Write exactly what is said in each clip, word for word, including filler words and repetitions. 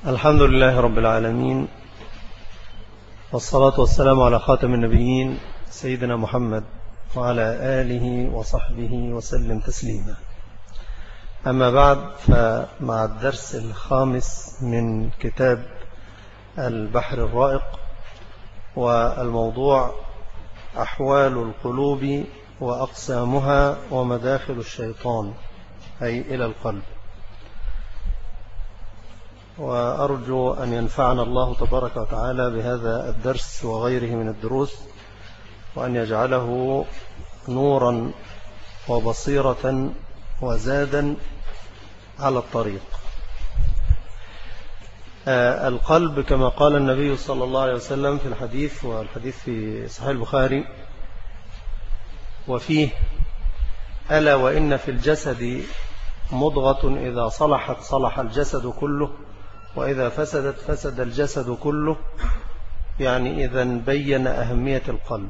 الحمد لله رب العالمين، والصلاة والسلام على خاتم النبيين سيدنا محمد وعلى آله وصحبه وسلم تسليما. أما بعد، فمع الدرس الخامس من كتاب البحر الرائق، والموضوع أحوال القلوب وأقسامها ومداخل الشيطان، أي إلى القلب. وأرجو أن ينفعنا الله تبارك وتعالى بهذا الدرس وغيره من الدروس، وأن يجعله نورا وبصيرة وزادا على الطريق. آه القلب كما قال النبي صلى الله عليه وسلم في الحديث، والحديث في صحيح البخاري، وفيه: ألا وإن في الجسد مضغة إذا صلحت صلح الجسد كله، وإذا فسدت فسد الجسد كله. يعني إذا بين أهمية القلب.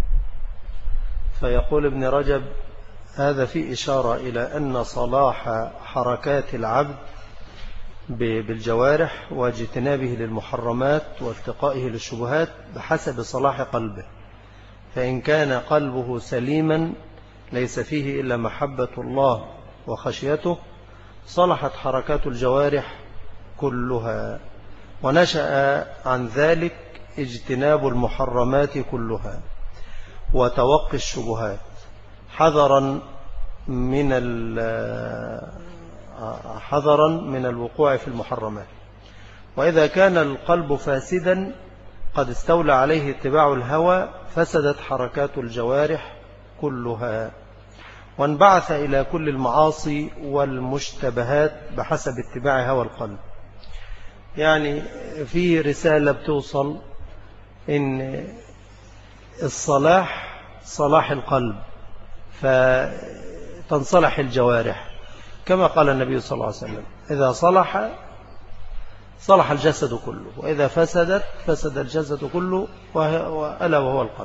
فيقول ابن رجب: هذا في إشارة إلى أن صلاح حركات العبد بالجوارح واجتنابه للمحرمات والتقائه للشبهات بحسب صلاح قلبه. فإن كان قلبه سليما ليس فيه إلا محبة الله وخشيته، صلحت حركات الجوارح كلها، ونشأ عن ذلك اجتناب المحرمات كلها وتوقي الشبهات، حذرا من حذرا من الوقوع في المحرمات. وإذا كان القلب فاسدا قد استولى عليه اتباع الهوى، فسدت حركات الجوارح كلها، وانبعث إلى كل المعاصي والمشتبهات بحسب اتباع هوى القلب. يعني في رسالة بتوصل إن الصلاح صلاح القلب، فتنصلح الجوارح كما قال النبي صلى الله عليه وسلم: إذا صلح صلح الجسد كله، وإذا فسدت فسد الجسد كله، وألا وهو القلب.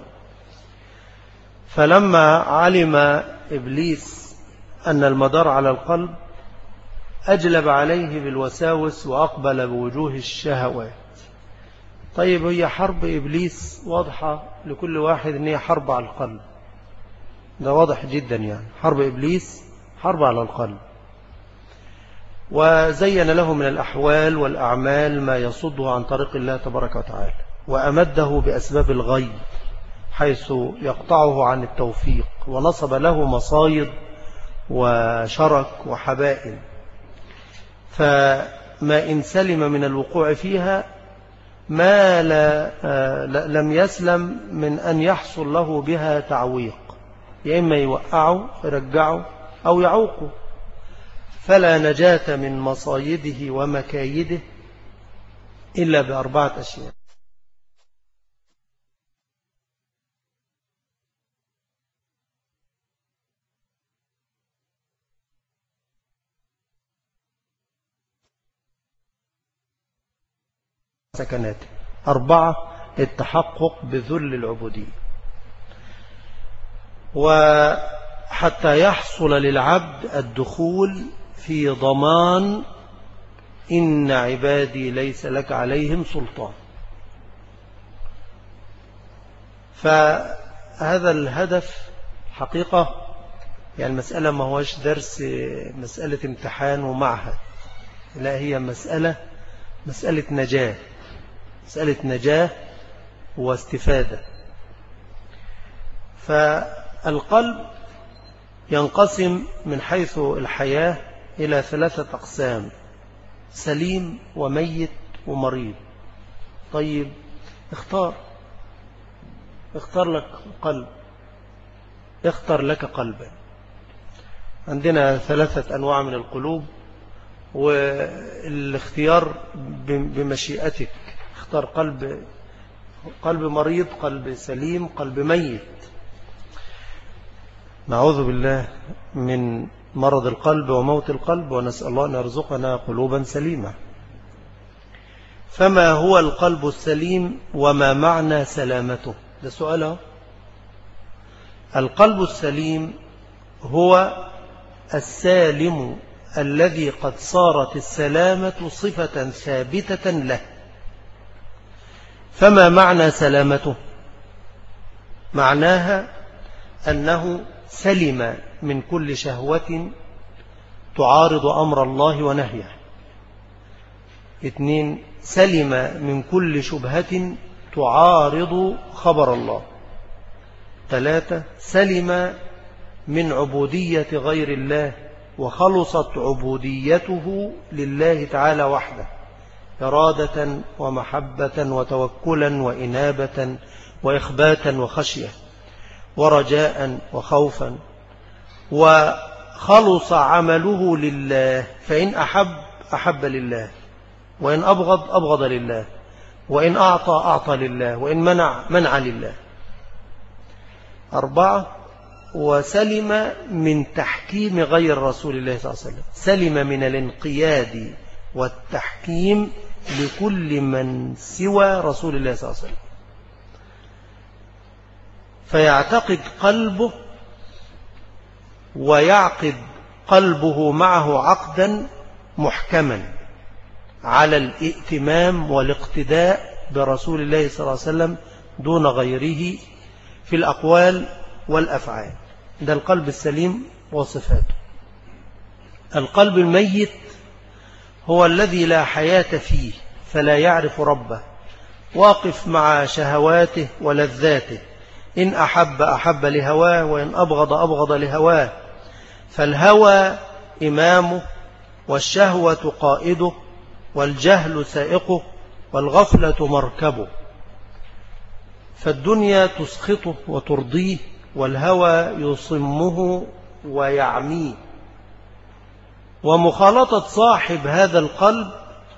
فلما علم إبليس أن المدار على القلب، أجلب عليه بالوساوس وأقبل بوجوه الشهوات. طيب، هي حرب إبليس واضحة لكل واحد أن هي حرب على القلب، ده واضح جدا. يعني حرب إبليس حرب على القلب. وزين له من الأحوال والأعمال ما يصده عن طريق الله تبارك وتعالى، وأمده بأسباب الغي حيث يقطعه عن التوفيق، ونصب له مصايد وشرك وحبائل. فما إن سلم من الوقوع فيها ما لا لم يسلم من أن يحصل له بها تعويق، يا إما يوقعه يرجعه أو يعوقه. فلا نجاة من مصايده ومكايده إلا بأربعة أشياء: سكناته أربعة: التحقق بذل العبودية، وحتى يحصل للعبد الدخول في ضمان إن عبادي ليس لك عليهم سلطان. فهذا الهدف حقيقة، يعني المسألة ما هوش درس مسألة امتحان ومعهد، لا، هي مسألة مسألة نجاة، مسألة نجاة واستفادة. فالقلب ينقسم من حيث الحياة إلى ثلاثة أقسام: سليم وميت ومريض. طيب، اختار اختار لك قلب، اختر لك قلبا. عندنا ثلاثة أنواع من القلوب، والاختيار بمشيئتك. اختار قلب قلب مريض، قلب سليم، قلب ميت. نعوذ بالله من مرض القلب وموت القلب، ونسأل الله أن يرزقنا قلوبا سليمة. فما هو القلب السليم وما معنى سلامته؟ ده سؤاله. القلب السليم هو السالم الذي قد صارت السلامة صفة ثابتة له. فما معنى سلامته؟ معناها أنه سلم من كل شهوة تعارض أمر الله ونهيه. اثنين، سلم من كل شبهة تعارض خبر الله. ثلاثة، سلم من عبودية غير الله وخلصت عبوديته لله تعالى وحده، إرادة ومحبة وتوكلا وإنابة وإخباتا وخشية ورجاء وخوفا، وخلص عمله لله، فإن أحب أحب لله، وإن أبغض أبغض لله، وإن أعطى أعطى لله، وإن منع منع لله. أربعة، وسلم من تحكيم غير رسول الله صلى الله عليه وسلم، سلم من الانقياد والتحكيم لكل من سوى رسول الله صلى الله عليه وسلم. فيعتقد قلبه ويعقد قلبه معه عقدا محكما على الائتمام والاقتداء برسول الله صلى الله عليه وسلم دون غيره في الأقوال والأفعال. ده القلب السليم وصفاته. القلب الميت هو الذي لا حياة فيه، فلا يعرف ربه، واقف مع شهواته ولذاته، إن أحب أحب لهواه، وإن أبغض أبغض لهواه، فالهوى إمامه، والشهوة قائده، والجهل سائقه، والغفلة مركبه. فالدنيا تسخطه وترضيه، والهوى يصمه ويعميه. ومخالطة صاحب هذا القلب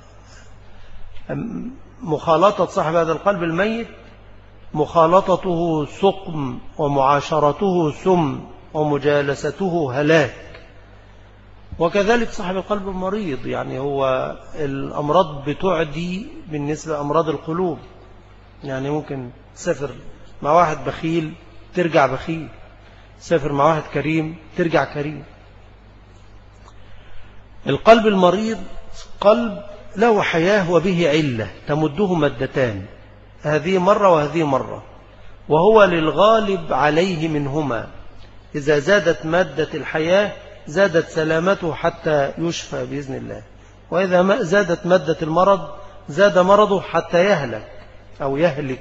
مخالطة صاحب هذا القلب الميت مخالطته سقم، ومعاشرته سم، ومجالسته هلاك. وكذلك صاحب القلب المريض، يعني هو الأمراض بتعدي بالنسبة أمراض القلوب. يعني ممكن تسافر مع واحد بخيل ترجع بخيل، تسافر مع واحد كريم ترجع كريم. القلب المريض قلب له حياة وبه علة تمده مدتان، هذه مرة وهذه مرة، وهو للغالب عليه منهما. إذا زادت مادة الحياة زادت سلامته حتى يشفى بإذن الله، وإذا ما زادت مادة المرض زاد مرضه حتى يهلك أو يهلك.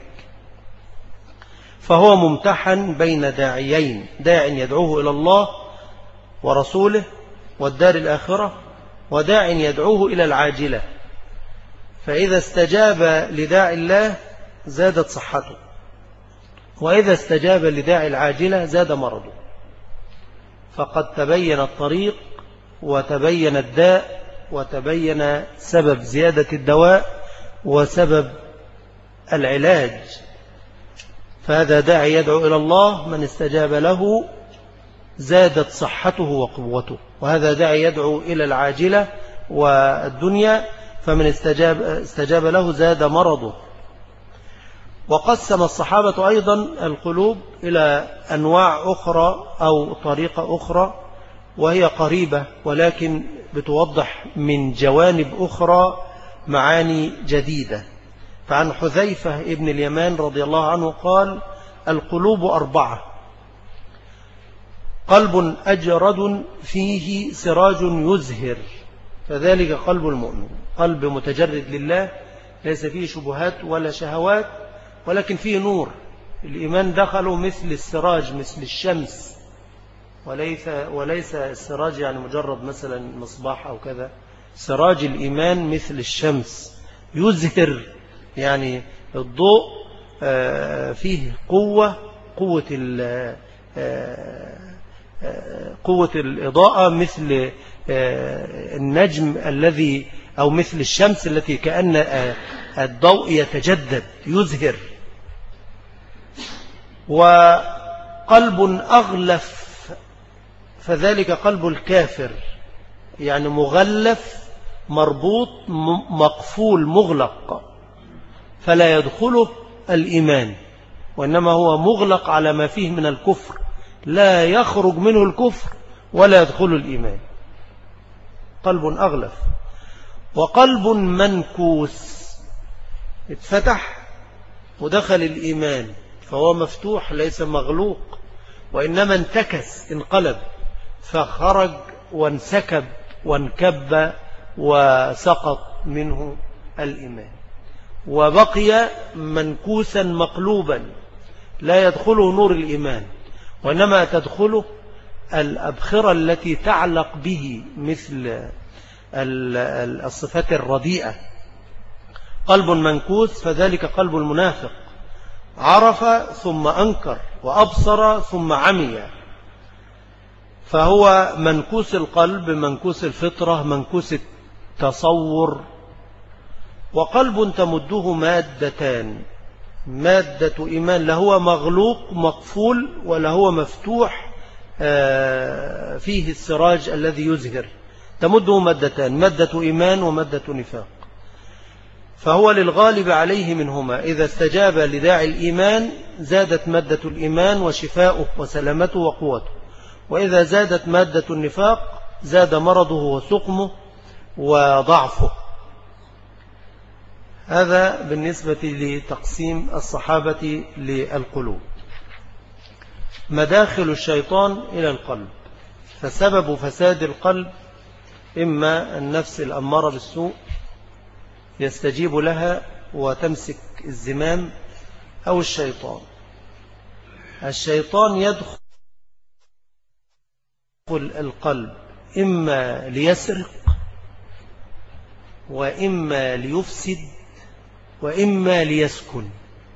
فهو ممتحن بين داعيين، داع يدعوه إلى الله ورسوله والدار الآخرة، وداع يدعوه إلى العاجلة. فإذا استجاب لداعي الله زادت صحته، وإذا استجاب لداعي العاجلة زاد مرضه. فقد تبين الطريق وتبين الداء وتبين سبب زيادة الدواء وسبب العلاج. فهذا داعي يدعو إلى الله، من استجاب له زادت صحته وقوته، وهذا داعي يدعو إلى العاجلة والدنيا، فمن استجاب, استجاب له زاد مرضه. وقسم الصحابة أيضا القلوب إلى أنواع أخرى أو طريقة أخرى، وهي قريبة ولكن بتوضح من جوانب أخرى معاني جديدة. فعن حذيفة ابن اليمان رضي الله عنه قال: القلوب أربعة: قلب أجرد فيه سراج يزهر، فذلك قلب المؤمن، قلب متجرد لله ليس فيه شبهات ولا شهوات، ولكن فيه نور. الإيمان دخله مثل السراج، مثل الشمس، وليس, وليس السراج يعني مجرد مثلا مصباح أو كذا. سراج الإيمان مثل الشمس يزهر، يعني الضوء فيه قوة قوة قوة الإضاءة مثل النجم الذي أو مثل الشمس التي كأن الضوء يتجدد يزهر. وقلب أغلف فذلك قلب الكافر، يعني مغلف مربوط مقفول مغلق، فلا يدخله الإيمان، وإنما هو مغلق على ما فيه من الكفر، لا يخرج منه الكفر ولا يدخل الإيمان. قلب أغلف. وقلب منكوس اتفتح ودخل الإيمان، فهو مفتوح ليس مغلوق، وإنما انتكس انقلب، فخرج وانسكب وانكب وسقط منه الإيمان، وبقي منكوسا مقلوبا لا يدخله نور الإيمان، وإنما تدخله الأبخرة التي تعلق به مثل الصفات الرديئة. قلب منكوس فذلك قلب المنافق، عرف ثم أنكر، وأبصر ثم عمي، فهو منكوس القلب، منكوس الفطرة، منكوس التصور. وقلب تمده مادتان، مادة إيمان، لا هو مغلوق مقفول ولا هو مفتوح فيه السراج الذي يزهر، تمده مادتان، مادة إيمان ومادة نفاق، فهو للغالب عليه منهما. إذا استجاب لداعي الإيمان زادت مادة الإيمان وشفاؤه وسلامته وقوته، وإذا زادت مادة النفاق زاد مرضه وسقمه وضعفه. هذا بالنسبة لتقسيم الصحابة للقلوب. مداخل الشيطان إلى القلب. فسبب فساد القلب إما النفس الأمارة بالسوء يستجيب لها وتمسك الزمام، أو الشيطان. الشيطان يدخل القلب إما ليسرق، وإما ليفسد، وإما ليسكن.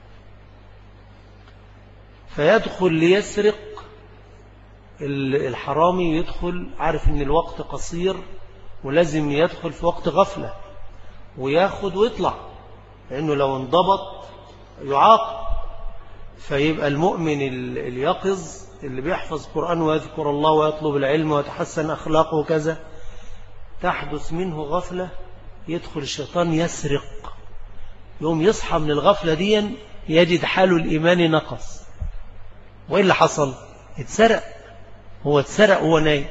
فيدخل ليسرق، الحرامي يدخل عارف ان الوقت قصير ولازم يدخل في وقت غفلة وياخد ويطلع، لأنه لو انضبط يعاقب. فيبقى المؤمن اليقظ اللي بيحفظ قرآن ويذكر الله ويطلب العلم ويتحسن أخلاقه كذا، تحدث منه غفلة، يدخل الشيطان يسرق، يوم يصحى من الغفلة دي يجد حاله الإيماني نقص. وإيه اللي حصل؟ اتسرق، هو اتسرق وهو نايم.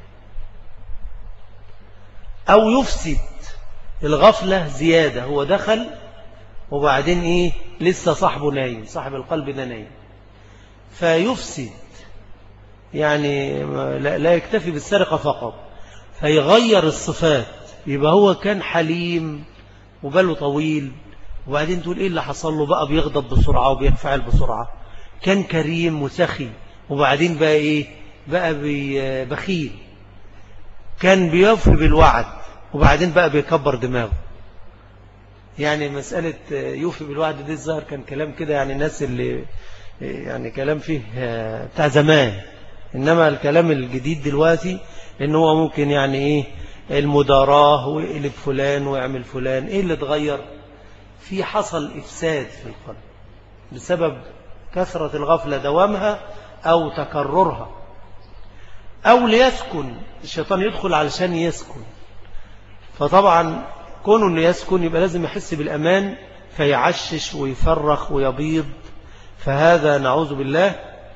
أو يفسد، الغفلة زيادة، هو دخل وبعدين إيه لسه صاحبه نايم، صاحب القلب ده نايم، فيفسد، يعني لا يكتفي بالسرقة فقط، فيغير الصفات. يبقى هو كان حليم وباله طويل، وبعدين تقول إيه اللي حصل له بقى؟ بيغضب بسرعة وبينفعل بسرعة. كان كريم وسخي، وبعدين بقى إيه؟ بقى بخيل. كان بيوفي بالوعد، وبعدين بقى بيكبر دماغه. يعني مسألة يوفي بالوعد دي الظاهر كان كلام كده، يعني الناس اللي يعني كلام فيه بتاع زمان، إنما الكلام الجديد دلوقتي إن هو ممكن يعني إيه المداراة، ويقلب فلان ويعمل فلان. إيه اللي اتغير؟ في حصل إفساد في القلب بسبب كثرة الغفلة دوامها أو تكررها. أو ليسكن، الشيطان يدخل علشان يسكن، فطبعا كونه أنه يسكن يبقى لازم يحس بالأمان، فيعشش ويفرخ ويبيض، فهذا نعوذ بالله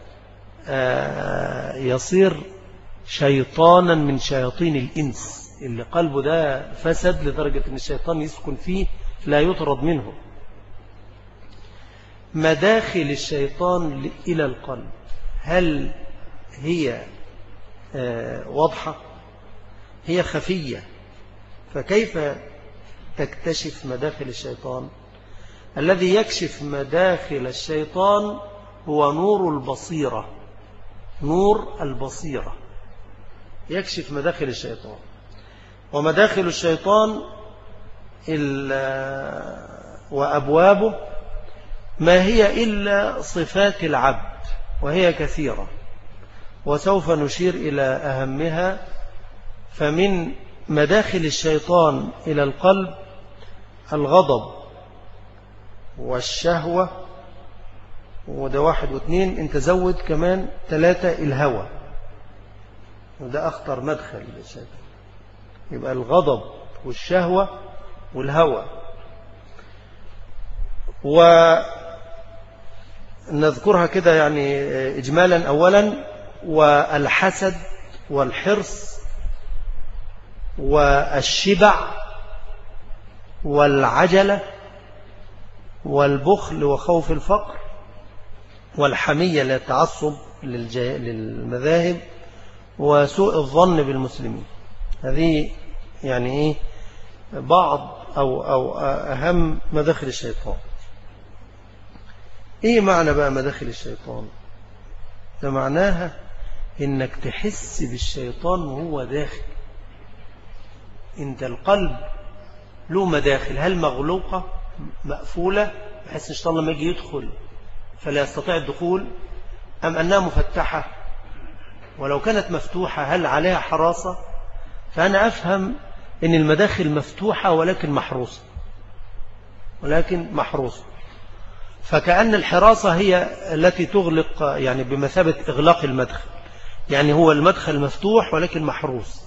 يصير شيطانا من شياطين الإنس، اللي قلبه ده فسد لدرجة أن الشيطان يسكن فيه لا يطرد منه. مداخل الشيطان إلى القلب هل هي واضحة؟ هي خفية. فكيف تكتشف مداخل الشيطان؟ الذي يكشف مداخل الشيطان هو نور البصيرة، نور البصيرة يكشف مداخل الشيطان. ومداخل الشيطان وأبوابه ما هي إلا صفات العبد، وهي كثيرة، وسوف نشير إلى أهمها. فمن مداخل الشيطان إلى القلب الغضب والشهوة، وده واحد واثنين، انت زود كمان ثلاثة، الهوى، وده أخطر مدخل للشيطان. يبقى الغضب والشهوة والهوى. ونذكرها كده يعني إجمالا. أولا، والحسد والحرص والشبع والعجلة والبخل وخوف الفقر والحمية للتعصب للمذاهب وسوء الظن بالمسلمين. هذه يعني إيه بعض أو, أو أهم مداخل الشيطان. إيه معنى بقى مداخل الشيطان؟ ده معناها إنك تحس بالشيطان وهو داخل. إنت القلب له مداخل، هل مغلوقة مقفولة بحيث الشيطان لما يجي يدخل فلا يستطيع الدخول، أم أنها مفتحة؟ ولو كانت مفتوحة هل عليها حراسة؟ فأنا أفهم إن المداخل مفتوحة ولكن محروسة، ولكن محروسة. فكأن الحراسة هي التي تغلق، يعني بمثابة إغلاق المدخل، يعني هو المدخل مفتوح ولكن محروس،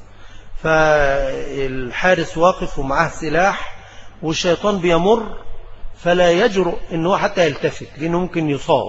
فالحارس واقف ومعه سلاح والشيطان بيمر فلا يجرؤ أنه حتى يلتفت لأنه ممكن يصاب.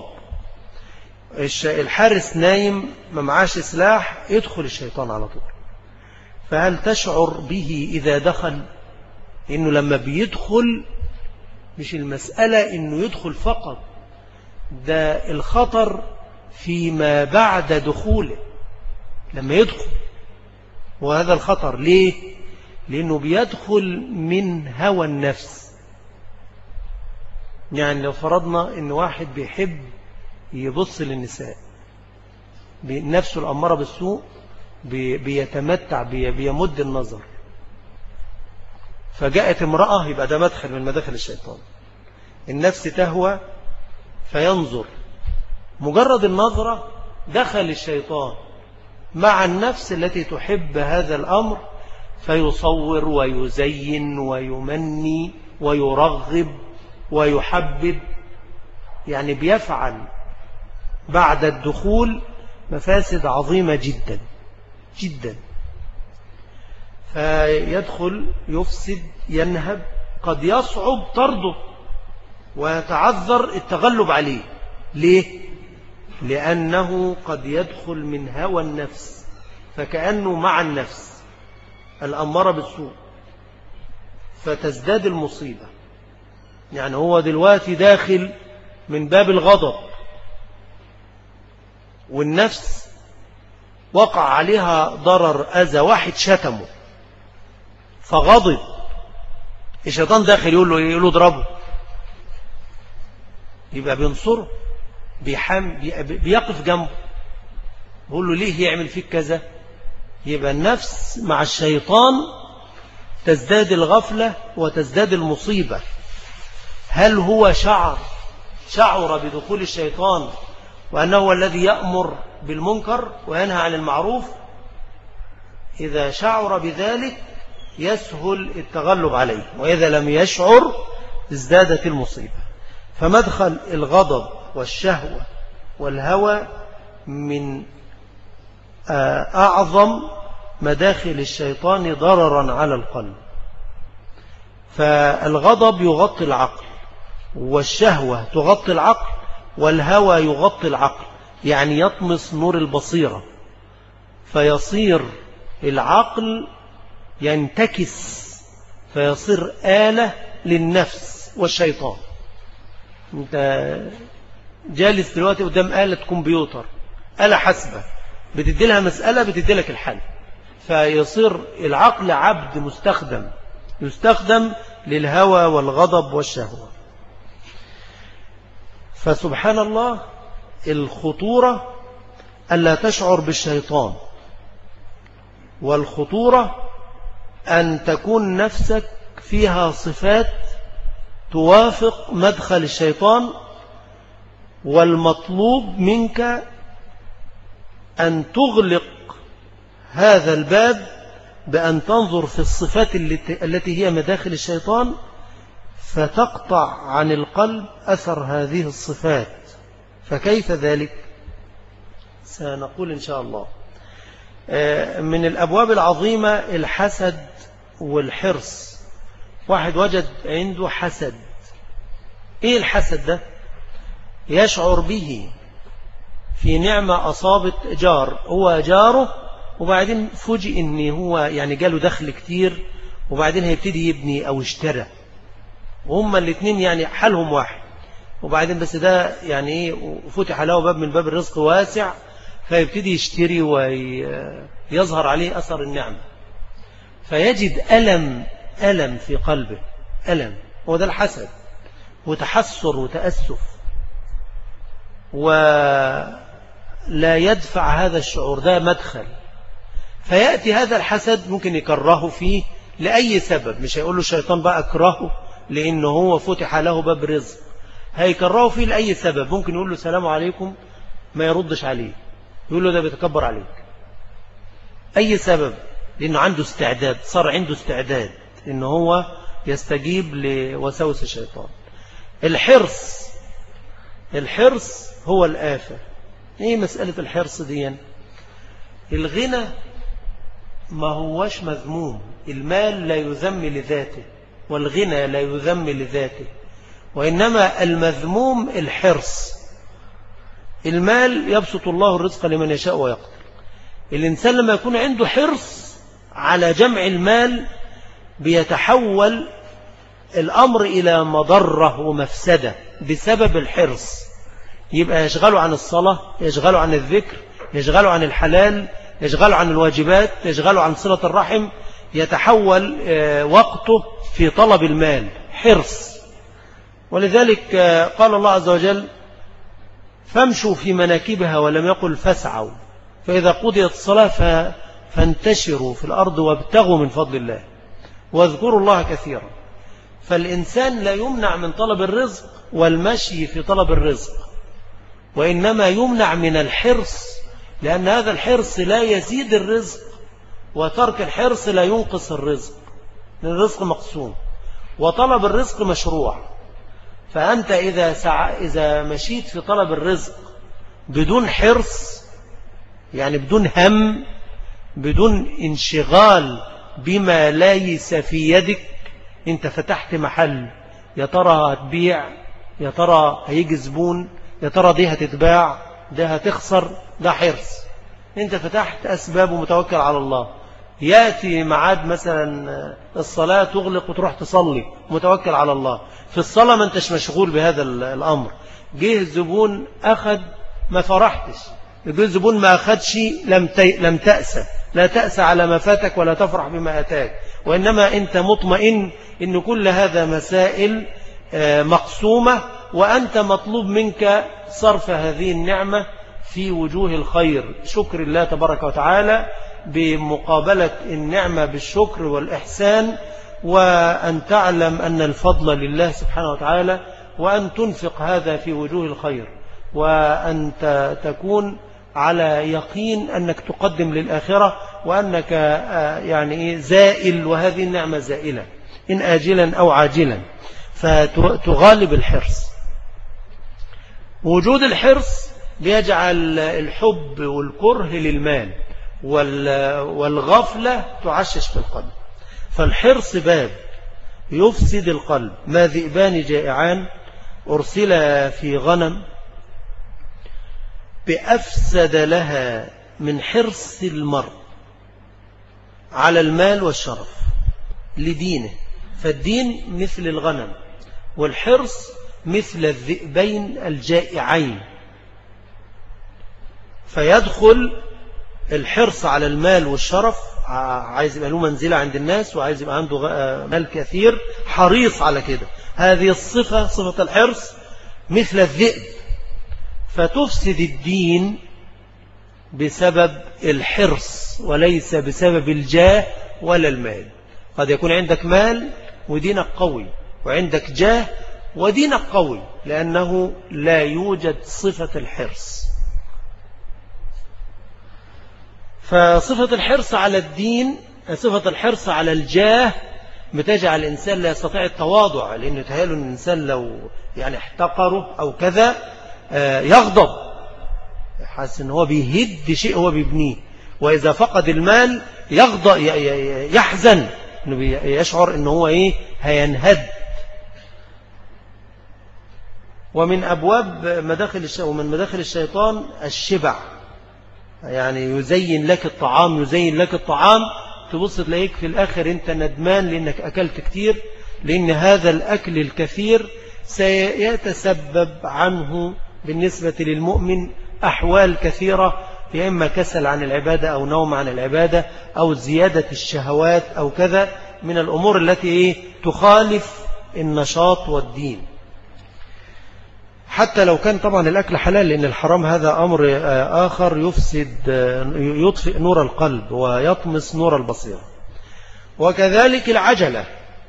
الحارس نايم ما معاش سلاح، يدخل الشيطان على طول. فهل تشعر به إذا دخل؟ إنه لما بيدخل مش المسألة إنه يدخل فقط، ده الخطر فيما بعد دخوله لما يدخل، وهذا الخطر ليه؟ لأنه بيدخل من هوى النفس. يعني لو فرضنا إن واحد بيحب يبص للنساء بنفسه الأمارة بالسوء، بيتمتع بيمد النظر، فجاءت امرأة، يبقى ده مدخل من مداخل الشيطان. النفس تهوى فينظر، مجرد النظرة دخل الشيطان مع النفس التي تحب هذا الأمر، فيصور ويزين ويمني ويرغب ويحبب، يعني بيفعل بعد الدخول مفاسد عظيمة جدا جدا. فيدخل يفسد ينهب، قد يصعب طرده ويتعذر التغلب عليه. ليه؟ لأنه قد يدخل من هوى النفس، فكأنه مع النفس الأمارة بالسوء، فتزداد المصيبة. يعني هو دلوقتي داخل من باب الغضب، والنفس وقع عليها ضرر أذى، واحد شتمه فغضب، الشيطان داخل يقول له يقول له اضربه، يبقى بينصره، بيحام بيقف جنبه، بيقول له ليه يعمل فيك كذا. يبقى النفس مع الشيطان تزداد الغفلة وتزداد المصيبة. هل هو شعر شعر بدخول الشيطان وأنه هو الذي يأمر بالمنكر وينهى عن المعروف؟ إذا شعر بذلك يسهل التغلب عليه، وإذا لم يشعر ازدادت المصيبة. فمدخل الغضب والشهوة والهوى من أعظم مداخل الشيطان ضررا على القلب. فالغضب يغطي العقل، والشهوة تغطي العقل، والهوى يغطي العقل، يعني يطمس نور البصيرة، فيصير العقل ينتكس، فيصير آلة للنفس والشيطان. انت جالس دلوقتي قدام آلة كمبيوتر، آلة حاسبة، بتدي لها مسألة بتدي لك الحل، فيصير العقل عبد مستخدم، يستخدم للهوى والغضب والشهوة. فسبحان الله، الخطورة ألا تشعر بالشيطان، والخطورة أن تكون نفسك فيها صفات توافق مدخل الشيطان. والمطلوب منك أن تغلق هذا الباب بأن تنظر في الصفات التي هي مداخل الشيطان، فتقطع عن القلب أثر هذه الصفات. فكيف ذلك؟ سنقول إن شاء الله. من الأبواب العظيمة الحسد والحرص. واحد وجد عنده حسد. إيه الحسد ده؟ يشعر به في نعمة أصابت جار، هو جاره وبعدين فوجئ ان هو يعني جاله دخل كتير، وبعدين هيبتدي يبني او اشترى، وهما الاثنين يعني حالهم واحد، وبعدين بس ده يعني ايه فتح له باب من باب الرزق واسع، فيبتدي يشتري ويظهر عليه أثر النعمة، فيجد ألم ألم في قلبه، ألم، هو ده الحسد وتحسر وتأسف، ولا يدفع هذا الشعور، ده مدخل. فيأتي هذا الحسد ممكن يكرهه فيه لأي سبب، مش هيقول له الشيطان بقى اكرهه لأنه هو فتح له باب رزق، هيكرهه فيه لأي سبب. ممكن يقول له سلام عليكم ما يردش عليه، يقول له ده بيتكبر عليك، أي سبب، لأنه عنده استعداد، صار عنده استعداد إنه هو يستجيب لوساوس الشيطان. الحرص، الحرص هو الآفة. إيه مسألة الحرص دي؟ الغنى ما هوش مذموم، المال لا يذم لذاته، والغنى لا يذم لذاته، وإنما المذموم الحرص. المال يبسط الله الرزق لمن يشاء ويقدر. الإنسان لما يكون عنده حرص على جمع المال بيتحول الأمر إلى مضرة ومفسدة بسبب الحرص، يبقى يشغله عن الصلاة، يشغله عن الذكر، يشغله عن الحلال، يشغله عن الواجبات، يشغله عن صلة الرحم، يتحول وقته في طلب المال، حرص. ولذلك قال الله عز وجل فامشوا في مناكبها، ولم يقل فاسعوا، فإذا قضيت الصلاة فانتشروا في الأرض وابتغوا من فضل الله واذكروا الله كثيرا. فالإنسان لا يمنع من طلب الرزق والمشي في طلب الرزق، وإنما يمنع من الحرص، لأن هذا الحرص لا يزيد الرزق، وترك الحرص لا ينقص الرزق، لأن الرزق مقسوم وطلب الرزق مشروع. فأنت إذا, سع... إذا مشيت في طلب الرزق بدون حرص، يعني بدون هم، بدون انشغال بما ليس في يدك، انت فتحت محل، يا ترى هتبيع، يا ترى هيجي زبون، يا ترى دي هتتباع، ده هتخسر، ده حرص. انت فتحت أسباب ومتوكل على الله، يأتي معاد مثلا الصلاة تغلق وتروح تصلي متوكل على الله، في الصلاة ما انتش مشغول بهذا الأمر. جه الزبون أخذ ما فرحتش، جه الزبون ما أخذش لم لم تأسى، لا تأسى على ما فاتك ولا تفرح بما أتاك، وإنما أنت مطمئن إن كل هذا مسائل مقسومة، وأنت مطلوب منك صرف هذه النعمة في وجوه الخير، شكر الله تبارك وتعالى، بمقابلة النعمة بالشكر والإحسان، وأن تعلم أن الفضل لله سبحانه وتعالى، وأن تنفق هذا في وجوه الخير، وأن تكون على يقين أنك تقدم للآخرة، وأنك يعني زائل، وهذه النعمة زائلة إن آجلا أو عاجلا، فتغالب الحرص. وجود الحرص بيجعل الحب والكره للمال والغفلة تعشش في القلب. فالحرص باب يفسد القلب. ما ذئبان جائعان أرسل في غنم بأفسد لها من حرص المرء على المال والشرف لدينه. فالدين مثل الغنم، والحرص مثل الذئبين الجائعين. فيدخل الحرص على المال والشرف، عايز يبقى له منزلة عند الناس، وعايز يبقى عنده مال كثير، حريص على كده. هذه الصفة، صفة الحرص، مثل الذئب، فتفسد الدين بسبب الحرص وليس بسبب الجاه ولا المال. قد يكون عندك مال ودينك قوي، وعندك جاه ودينك قوي، لأنه لا يوجد صفة الحرص. فصفة الحرص على الدين، صفة الحرص على الجاه، بتجعل الإنسان لا يستطيع التواضع، لأنه تهيأله أن الإنسان لو يعني احتقره أو كذا يغضب، حاسس أنه هو بيهد شيء هو بيبنيه. وإذا فقد المال يغضب، يحزن، أنه يشعر أنه هو إيه هينهد. ومن أبواب مداخل ومن مداخل الشيطان الشبع، يعني يزين لك الطعام يزين لك الطعام تبص تلاقيك في الآخر أنت ندمان لأنك أكلت كتير، لأن هذا الأكل الكثير سيتسبب عنه بالنسبة للمؤمن أحوال كثيرة، يا إما كسل عن العبادة أو نوم عن العبادة أو زيادة الشهوات أو كذا من الأمور التي إيه تخالف النشاط والدين. حتى لو كان طبعا الأكل حلال، لأن الحرام هذا أمر آخر يفسد يطفئ نور القلب ويطمس نور البصيرة. وكذلك العجلة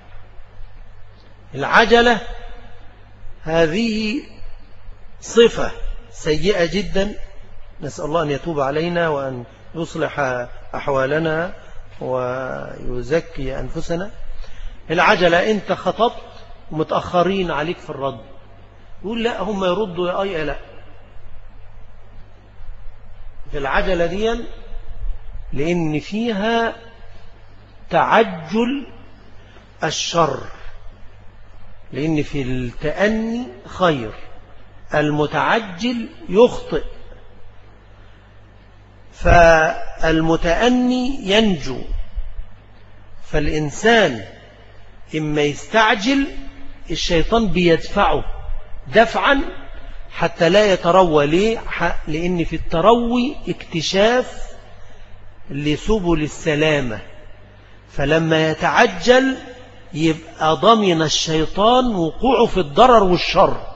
العجلة هذه صفة سيئة جدا، نسأل الله أن يتوب علينا وأن يصلح أحوالنا ويزكي أنفسنا. العجلة أنت خطبت ومتأخرين عليك في الرد، يقول لا هم يردوا يا أي لا، في العجلة دي لأن فيها تعجل الشر، لأن في التأني خير، المتعجل يخطئ، فالمتأني ينجو. فالإنسان إما يستعجل الشيطان بيدفعه دفعا حتى لا يتروى. ليه؟ لأن في التروي اكتشاف لسبل السلامة، فلما يتعجل يبقى ضمن الشيطان وقوعه في الضرر والشر.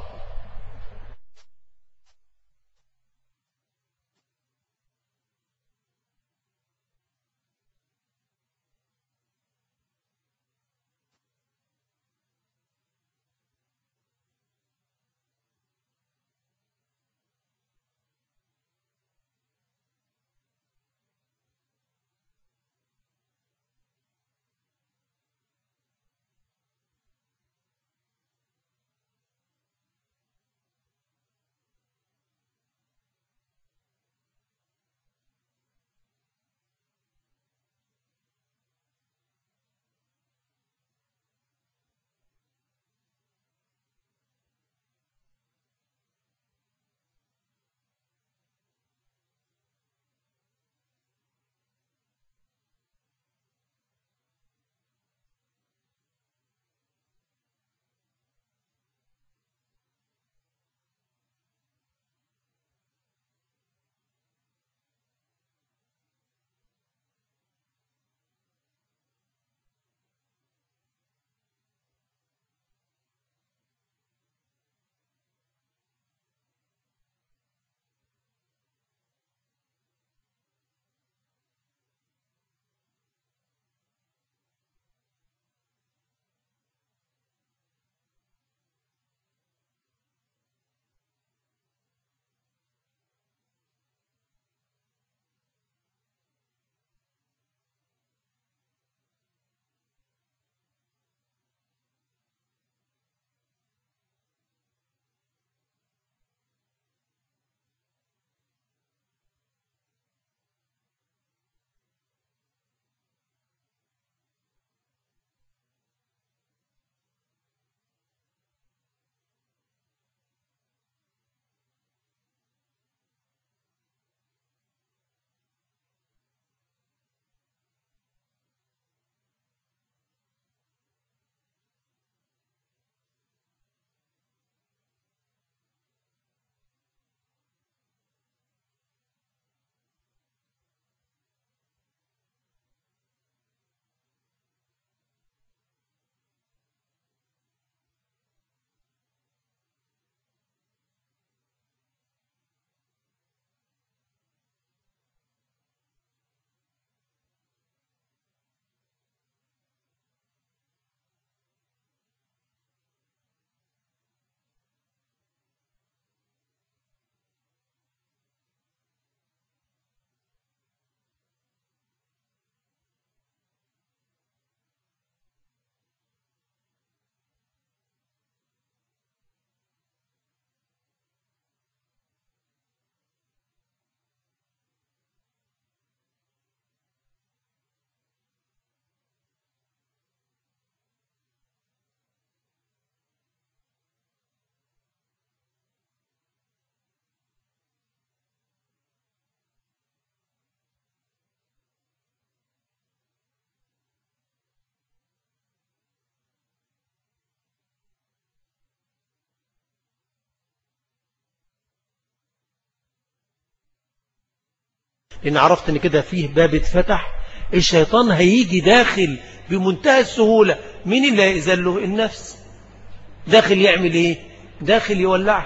لأن عرفت أن كده فيه باب اتفتح، الشيطان هيجي داخل بمنتهى السهولة. مين اللي هيأذله؟ النفس. داخل يعمل إيه؟ داخل يولعه.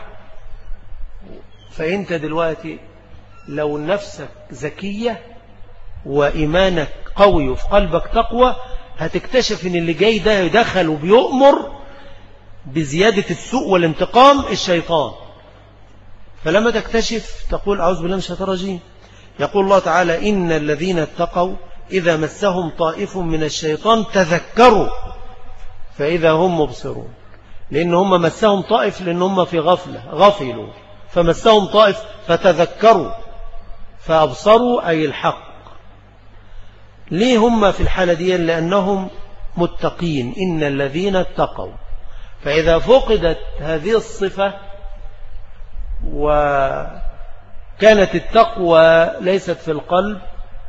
فأنت دلوقتي لو نفسك ذكية وإيمانك قوي وفي قلبك تقوى، هتكتشف أن اللي جاي ده يدخل وبيؤمر بزيادة السوء والانتقام الشيطان. فلما تكتشف تقول أعوذ بالله من الشيطان الرجيم. يقول الله تعالى إن الذين اتقوا إذا مسهم طائف من الشيطان تذكروا فإذا هم مبصرون. لأن هم مسهم طائف لأن هم في غفلة غفلوا، فمسهم طائف فتذكروا فأبصروا أي الحق. ليه هم في الحالة دي؟ لأنهم متقين. إن الذين اتقوا. فإذا فقدت هذه الصفة وكانت التقوى ليست في القلب،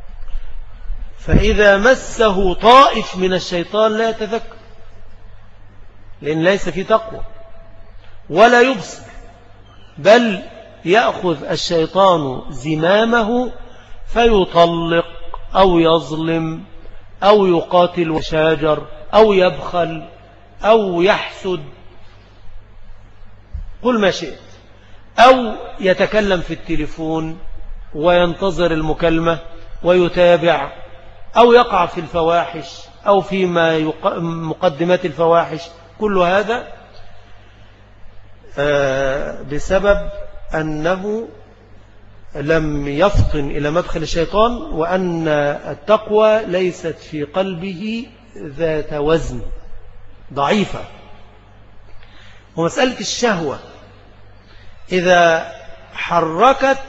فإذا مسه طائف من الشيطان لا يتذكر، لأن ليس في تقوى ولا يبصر، بل يأخذ الشيطان زمامه فيطلق أو يظلم أو يقاتل وشاجر أو يبخل أو يحسد، قل ما شئت، أو يتكلم في التليفون وينتظر المكالمة ويتابع، أو يقع في الفواحش أو فيما مقدمات الفواحش. كل هذا بسبب أنه لم يفطن إلى مدخل الشيطان، وأن التقوى ليست في قلبه ذات وزن، ضعيفة. ومسألة الشهوة إذا حركت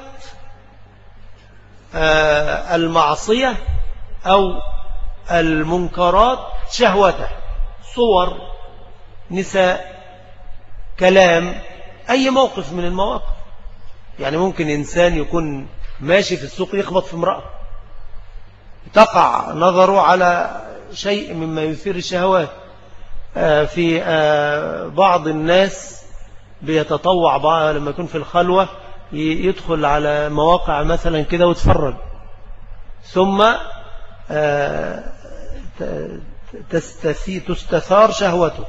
المعصية أو المنكرات شهوته، صور، نساء، كلام، أي موقف من المواقف. يعني ممكن إنسان يكون ماشي في السوق يخبط في امرأة، تقع نظره على شيء مما يثير الشهوات. في بعض الناس بيتطوع لما يكون في الخلوة يدخل على مواقع مثلا كده ويتفرج، ثم تستثار شهوته.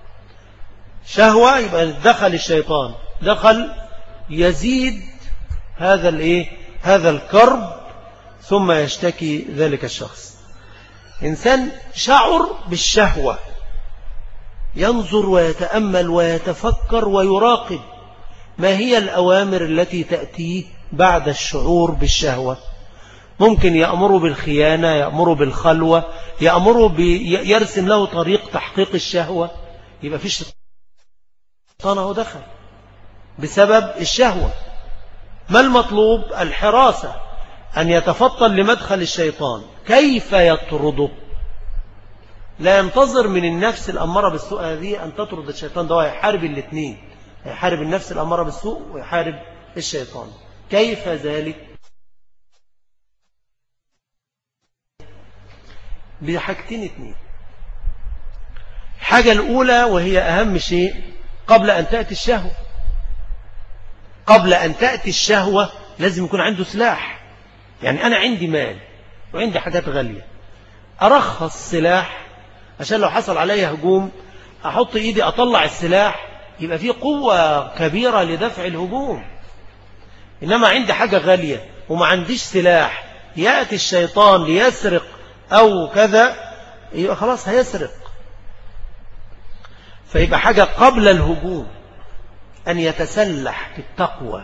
شهوة يبقى دخل الشيطان، دخل يزيد هذا الايه هذا الكرب، ثم يشتكي ذلك الشخص. إنسان شعر بالشهوة ينظر ويتأمل ويتفكر ويراقب ما هي الأوامر التي تأتيه بعد الشعور بالشهوة. ممكن يأمر بالخيانة، يأمر بالخلوة، يأمر يرسم له طريق تحقيق الشهوة. يبقى في الشيطان هو دخل بسبب الشهوة. ما المطلوب؟ الحراسة، أن يتفطن لمدخل الشيطان. كيف يطرده؟ لا ينتظر من النفس الأمارة بالسوء هذه أن تطرد الشيطان، ده هيحارب الاثنين، هيحارب النفس الأمارة بالسوء ويحارب الشيطان. كيف ذلك؟ بحاجتين اثنين. الحاجة الأولى وهي أهم شيء قبل أن تأتي الشهوة، قبل أن تأتي الشهوة لازم يكون عنده سلاح. يعني أنا عندي مال وعندي حاجات غالية، أرخص سلاح عشان لو حصل علي هجوم أحط إيدي أطلع السلاح، يبقى فيه قوة كبيرة لدفع الهجوم. إنما عندي حاجة غالية وما عنديش سلاح، يأتي الشيطان ليسرق أو كذا، يبقى خلاص هيسرق. فيبقى حاجة قبل الهجوم أن يتسلح بالتقوى،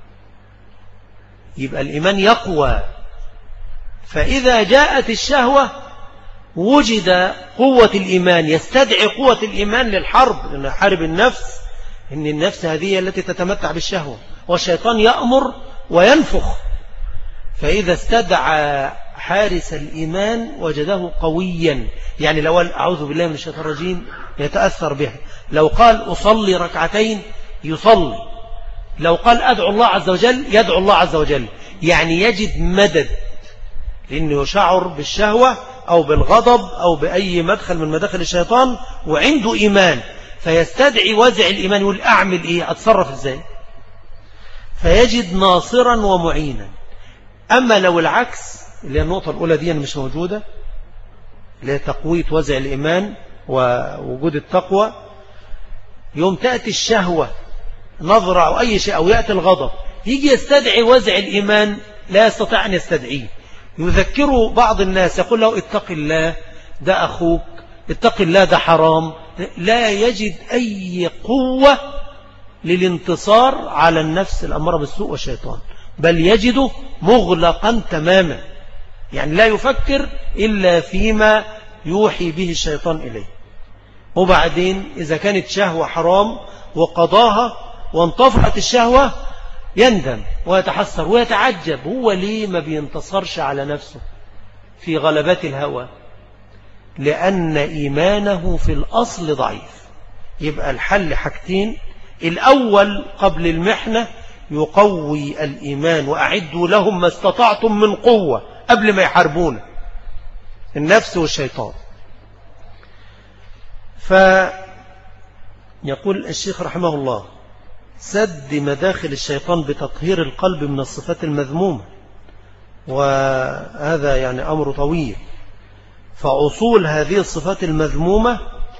يبقى الإيمان يقوى. فإذا جاءت الشهوة وجد قوة الإيمان، يستدعي قوة الإيمان للحرب، لأن حارب النفس، إن النفس هذه التي تتمتع بالشهوة، والشيطان يأمر وينفخ. فإذا استدعى حارس الإيمان وجده قويا. يعني لو أعوذ بالله من الشيطان الرجيم يتأثر به، لو قال أصلي ركعتين يصلي، لو قال أدعو الله عز وجل يدعو الله عز وجل. يعني يجد مدد، لأنه يشعر بالشهوة أو بالغضب أو بأي مدخل من مداخل الشيطان وعنده إيمان، فيستدعي وزع الإيمان، يقول أعمل إيه، أتصرف إزاي، فيجد ناصرا ومعينا. أما لو العكس اللي هي النقطة الأولى دي مش موجودة، اللي هي تقوية وزع الإيمان ووجود التقوى، يوم تأتي الشهوة نظرة أو أي شيء، أو يأتي الغضب يجي يستدعي وزع الإيمان لا يستطيع أن يستدعيه، يذكره بعض الناس يقول له اتق الله ده أخوك، اتق الله ده حرام، لا يجد أي قوة للانتصار على النفس الأمارة بالسوء والشيطان، بل يجده مغلقا تماما، يعني لا يفكر إلا فيما يوحي به الشيطان إليه. وبعدين إذا كانت شهوة حرام وقضاها وانطفأت الشهوة يندم ويتحسر ويتعجب هو ليه ما بينتصرش على نفسه في غلبات الهوى، لأن إيمانه في الأصل ضعيف. يبقى الحل حاجتين، الأول قبل المحنة يقوي الإيمان، وأعدوا لهم ما استطعتم من قوة قبل ما يحاربون النفس والشيطان. فيقول الشيخ رحمه الله سد مداخل الشيطان بتطهير القلب من الصفات المذمومة، وهذا يعني أمر طويل. فأصول هذه الصفات المذمومة،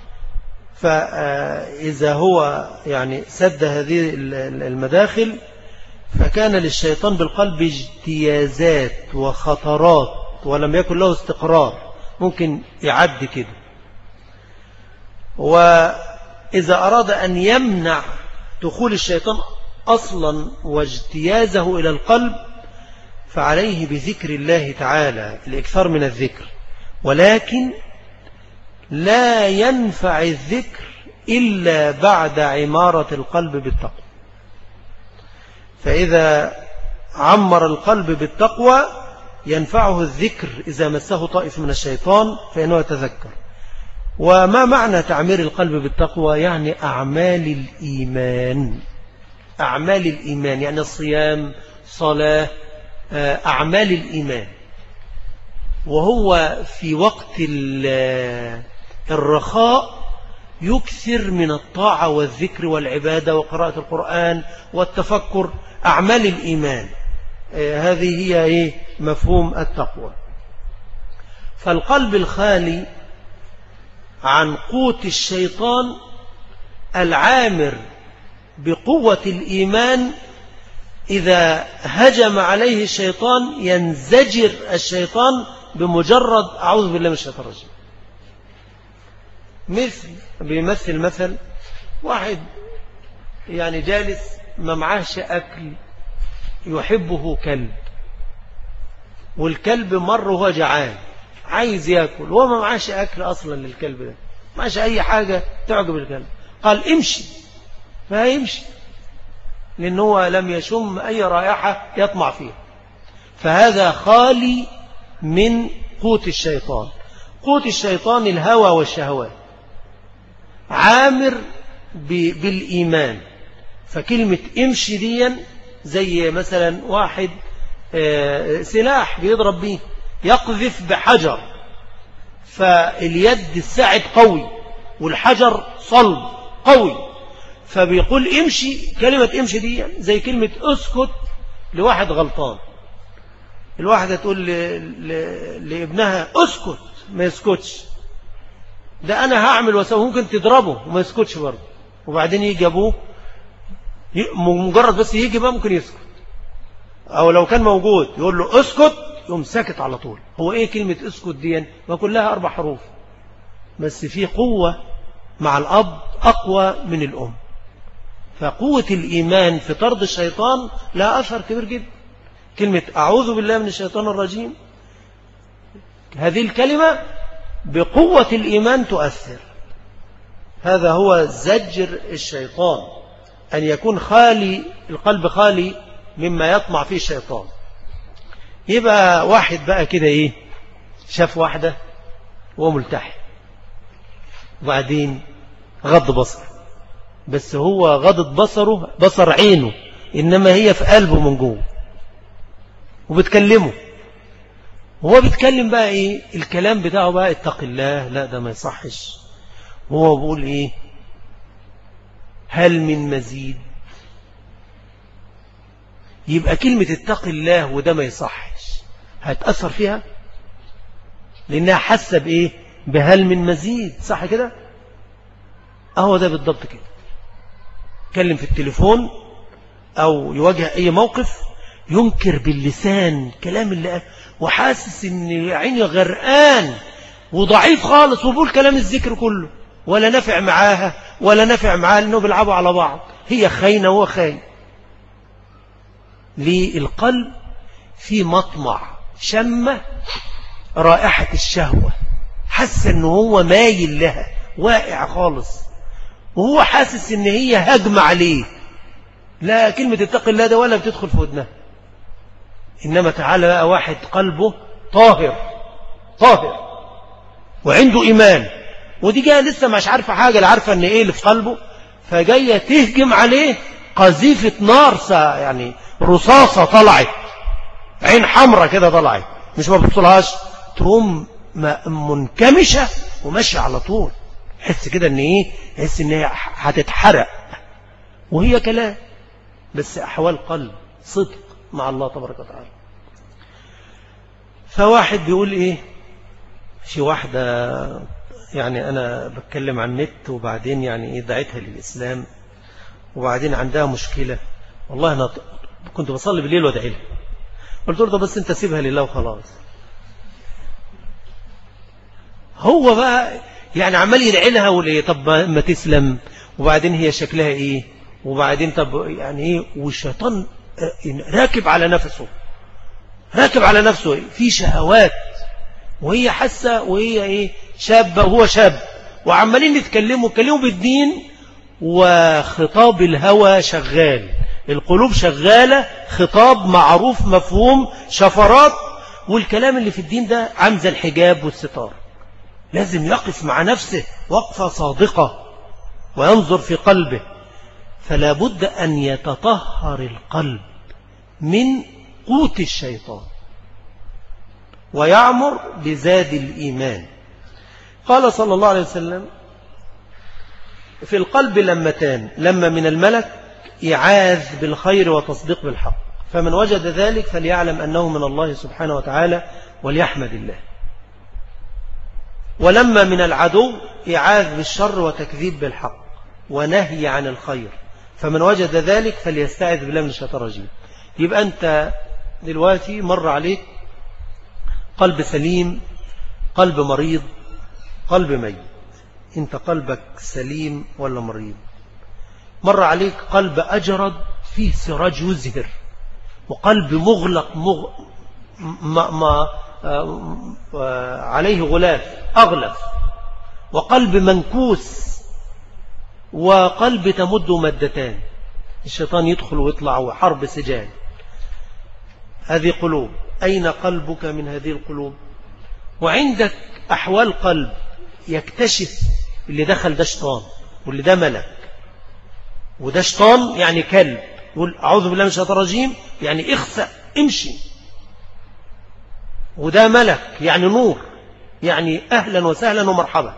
فإذا هو يعني سد هذه المداخل فكان للشيطان بالقلب اجتيازات وخطرات ولم يكن له استقرار، ممكن يعد كده. وإذا أراد أن يمنع دخول الشيطان أصلا واجتيازه إلى القلب فعليه بذكر الله تعالى، الإكثار من الذكر، ولكن لا ينفع الذكر إلا بعد عمارة القلب بالتقوى. فإذا عمر القلب بالتقوى ينفعه الذكر إذا مسه طائف من الشيطان فإنه يتذكر. وما معنى تعمير القلب بالتقوى؟ يعني أعمال الإيمان، أعمال الإيمان يعني الصيام، صلاة، أعمال الإيمان. وهو في وقت الرخاء يكثر من الطاعة والذكر والعبادة وقراءة القرآن والتفكر، أعمال الإيمان. هذه هي إيه؟ مفهوم التقوى. فالقلب الخالي عن قوت الشيطان العامر بقوة الإيمان، إذا هجم عليه الشيطان ينزجر الشيطان بمجرد أعوذ بالله من الشيطان الرجيم. مثل بيمثل مثل واحد يعني جالس ما معاهش أكل يحبه كلب، والكلب مر وهو جعان عايز يأكل، وهو ما معاش أكل أصلا للكلب ده، معاش أي حاجة تعجب الكلب، قال امشي، فهيمشي لأنه لم يشم أي رائحة يطمع فيها. فهذا خالي من قوت الشيطان. قوت الشيطان الهوى والشهوات، عامر بالإيمان. فكلمة امشي دي زي مثلا واحد سلاح بيضرب به، يقذف بحجر، فاليد الساعد قوي والحجر صلب قوي، فبيقول امشي. كلمة امشي دي زي كلمة اسكت لواحد غلطان. الواحدة تقول لابنها اسكت ما يسكتش، ده أنا هعمل وسوي، ممكن تضربه وما يسكتش برضه، وبعدين يجي أبوه مجرد بس يجي بقى ممكن يسكت، أو لو كان موجود يقول له اسكت يقوم ساكت على طول. هو إيه كلمة اسكت دي؟ ما كلها أربع حروف، بس في قوة مع الأب أقوى من الأم. فقوة الإيمان في طرد الشيطان لها أثر كبير جدا. كلمة أعوذ بالله من الشيطان الرجيم، هذه الكلمة بقوة الإيمان تؤثر. هذا هو زجر الشيطان، أن يكون خالي القلب خالي مما يطمع فيه الشيطان. يبقى واحد بقى كده إيه، شاف واحدة وملتحي، وبعدين غض بصر، بس هو غضت بصره بصر عينه، إنما هي في قلبه من جوه، وبتكلمه. هو بيتكلم بقى إيه الكلام بتاعه بقى؟ اتق الله، لا ده ما يصحش. هو بيقول إيه؟ هل من مزيد؟ يبقى كلمة اتق الله وده ما يصحش، هتأثر فيها لأنها حاسة بإيه؟ بهل من مزيد، صح كده؟ أهو ده بالضبط كده. يتكلم في التليفون أو يواجه أي موقف ينكر باللسان كلام اللي قال، وحاسس إن عيني غرقان وضعيف خالص، وبقول كلام الذكر كله ولا نفع معاها ولا نفع معاها، لأنه بيلعبوا على بعض، هي خاينة وهو خاين. للقلب في مطمع، شم رائحة الشهوة، حس إنه هو مايل لها، واقع خالص، وهو حاسس إن هي هجمة عليه. لا، كلمة اتق الله ده ولا بتدخل في ودنها. إنما تعالى بقى واحد قلبه طاهر طاهر وعنده إيمان، ودي جاية لسه مش عارفة حاجة، لا عارفة إن إيه اللي في قلبه، فجاية تهجم عليه قذيفة نار، يعني رصاصة طلعت، عين حمرة كده طلعت، مش ما بتصلهاش، تقوم منكمشة وماشية على طول، حس كده إن إيه، حس إن هي هتتحرق، وهي كلام بس أحوال قلب صدق مع الله تبارك وتعالى. فواحد بيقول إيه، في واحدة يعني أنا بتكلم عن النت، وبعدين يعني إيه دعيتها للإسلام، وبعدين عندها مشكلة، والله أنا كنت بصلي بالليل وادعي لها، قلت له بس أنت سيبها لله وخلاص. هو بقى يعني عمال يدعي لها وليه، طب ما تسلم، وبعدين هي شكلها إيه، وبعدين طب يعني إيه، والشيطان راكب على نفسه راكب على نفسه في شهوات، وهي حاسة، وهي إيه شابة وهو شاب، وعمالين يتكلموا يتكلموا بالدين، وخطاب الهوى شغال، القلوب شغالة، خطاب معروف مفهوم، شفرات، والكلام اللي في الدين ده عمز الحجاب والستار. لازم يقف مع نفسه وقفة صادقة وينظر في قلبه، فلا بد أن يتطهر القلب من قوت الشيطان ويعمر بزاد الإيمان. قال صلى الله عليه وسلم في القلب لمتان، لما من الملك إعاذ بالخير وتصديق بالحق، فمن وجد ذلك فليعلم أنه من الله سبحانه وتعالى وليحمد الله. ولما من العدو إعاذ بالشر وتكذيب بالحق ونهي عن الخير، فمن وجد ذلك فليستعذ بالله من الشيطان الرجيم. يبقى أنت دلوقتي مر عليك قلب سليم، قلب مريض، قلب ميت، أنت قلبك سليم ولا مريض؟ مر عليك قلب أجرد فيه سراج يزهر، وقلب مغلق مغ... ما... ما... عليه غلاف أغلف، وقلب منكوس، وقلب تمد مدتان، الشيطان يدخل ويطلع، وحرب سجال. هذه قلوب، أين قلبك من هذه القلوب؟ وعندك أحوال قلب يكتشف اللي دخل ده شيطان، واللي ده ملك، وده شيطان يعني كلب، يقول أعوذ بالله من الشيطان الرجيم يعني اخسأ امشي، وده ملك يعني نور، يعني أهلا وسهلا ومرحبا.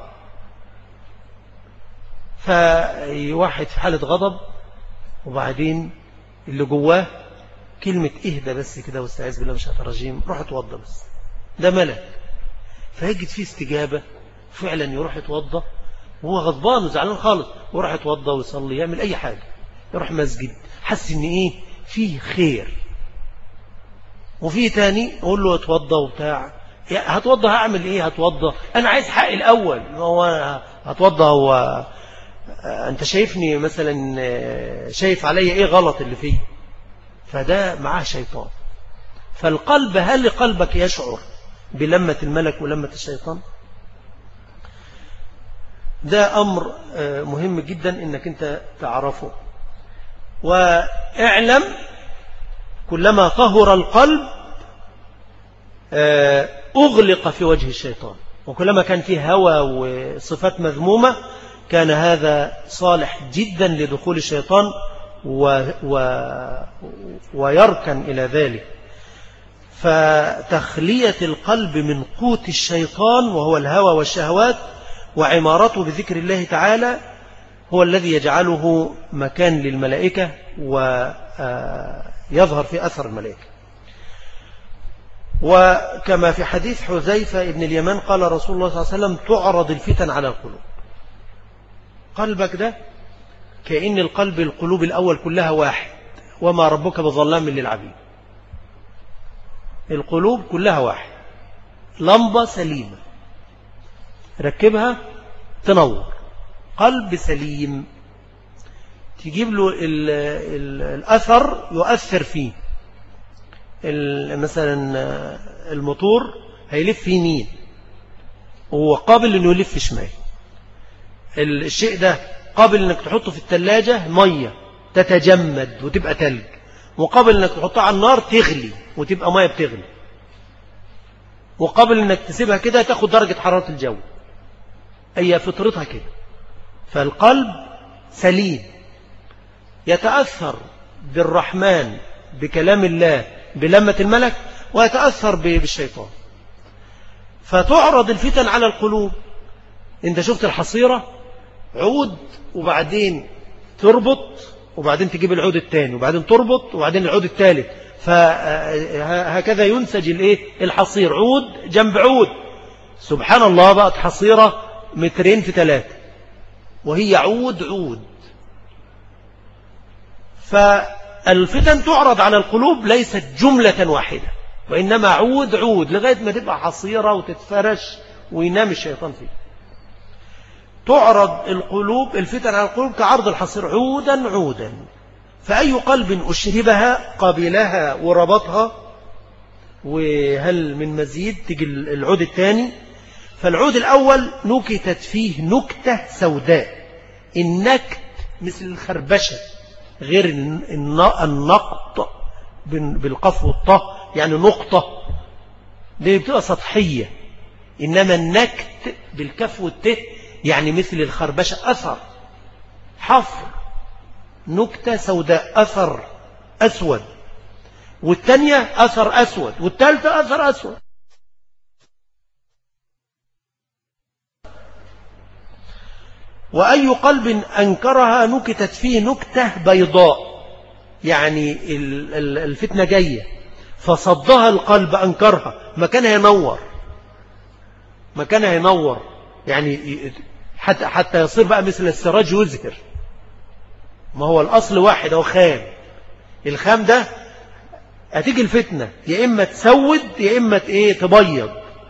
فواحد في حالة غضب، وبعدين اللي جواه كلمة اهدى بس كده واستعاذ بالله من الشيطان الرجيم، روح اتوضى بس، ده ملك، فيجد فيه استجابة، فعلا يروح يتوضى وهو غضبان وزعلان خالص، ويروح يتوضى ويصلي، يعمل أي حاجة، يروح مسجد، حس إن إيه فيه خير. وفيه تاني يقول له اتوضى وبتاع، هتوضى هعمل إيه، هتوضى أنا عايز حق الأول، هو هتوضى، هو أنت شايفني مثلا شايف علي إيه غلط اللي فيه، فده معاه شيطان. فالقلب، هل قلبك يشعر بلمة الملك ولمة الشيطان؟ ده أمر مهم جدا إنك أنت تعرفه. واعلم كلما طهر القلب أغلق في وجه الشيطان، وكلما كان فيه هوى وصفات مذمومة كان هذا صالح جدا لدخول الشيطان و و ويركن إلى ذلك. فتخلية القلب من قوت الشيطان وهو الهوى والشهوات وعمارته بذكر الله تعالى هو الذي يجعله مكان للملائكة يظهر في أثر الملائكة. وكما في حديث حذيفة ابن اليمان قال رسول الله صلى الله عليه وسلم تعرض الفتن على القلوب. قلبك ده كأن القلب القلوب الأول كلها واحد، وما ربك بظلام للعبيد. القلوب كلها واحد، لمبة سليمة ركبها تنور، قلب سليم تجيب له ال ال الأثر يؤثر فيه. مثلا الموتور هيلف يمين وهو قابل انه يلف شمال. الشيء ده قابل انك تحطه في الثلاجة مية تتجمد وتبقى تلج، وقابل انك تحطها على النار تغلي وتبقى مية بتغلي، وقابل انك تسيبها كده تاخد درجة حرارة الجو. هي فطرتها كده. فالقلب سليم يتأثر بالرحمن بكلام الله بلمة الملك، ويتأثر بالشيطان. فتعرض الفتن على القلوب. انت شفت الحصيرة عود وبعدين تربط وبعدين تجيب العود الثاني وبعدين تربط وبعدين العود الثالث، فهكذا ينسج الايه الحصير عود جنب عود. سبحان الله بقت حصيرة مترين في ثلاثة وهي عود عود. فالفتن تعرض على القلوب ليست جملة واحدة، وإنما عود عود لغاية ما تبقى حصيرة وتتفرش وينام الشيطان فيه. تعرض القلوب الفتن على القلوب كعرض الحصير عودا عودا. فأي قلب أشربها قبلها وربطها، وهل من مزيد تجي العود الثاني. فالعود الأول نكتت فيه نكتة سوداء. النكت مثل الخربشة، غير النقط بالقف والطه يعني نقطة دي بتبقى سطحية، إنما النكت بالكف والته يعني مثل الخربشة أثر حفر، نكتة سوداء أثر أسود، والثانية أثر أسود، والثالثة أثر أسود. وأي قلب أنكرها نكتت فيه نكتة بيضاء، يعني الفتنة جاية فصدها القلب أنكرها، مكانها ينور مكانها ينور يعني حتى, حتى يصير بقى مثل السراج يزهر. ما هو الأصل واحد هو خام. الخام ده هتيجي الفتنة يا إما تسود يا إما إيه تبيض،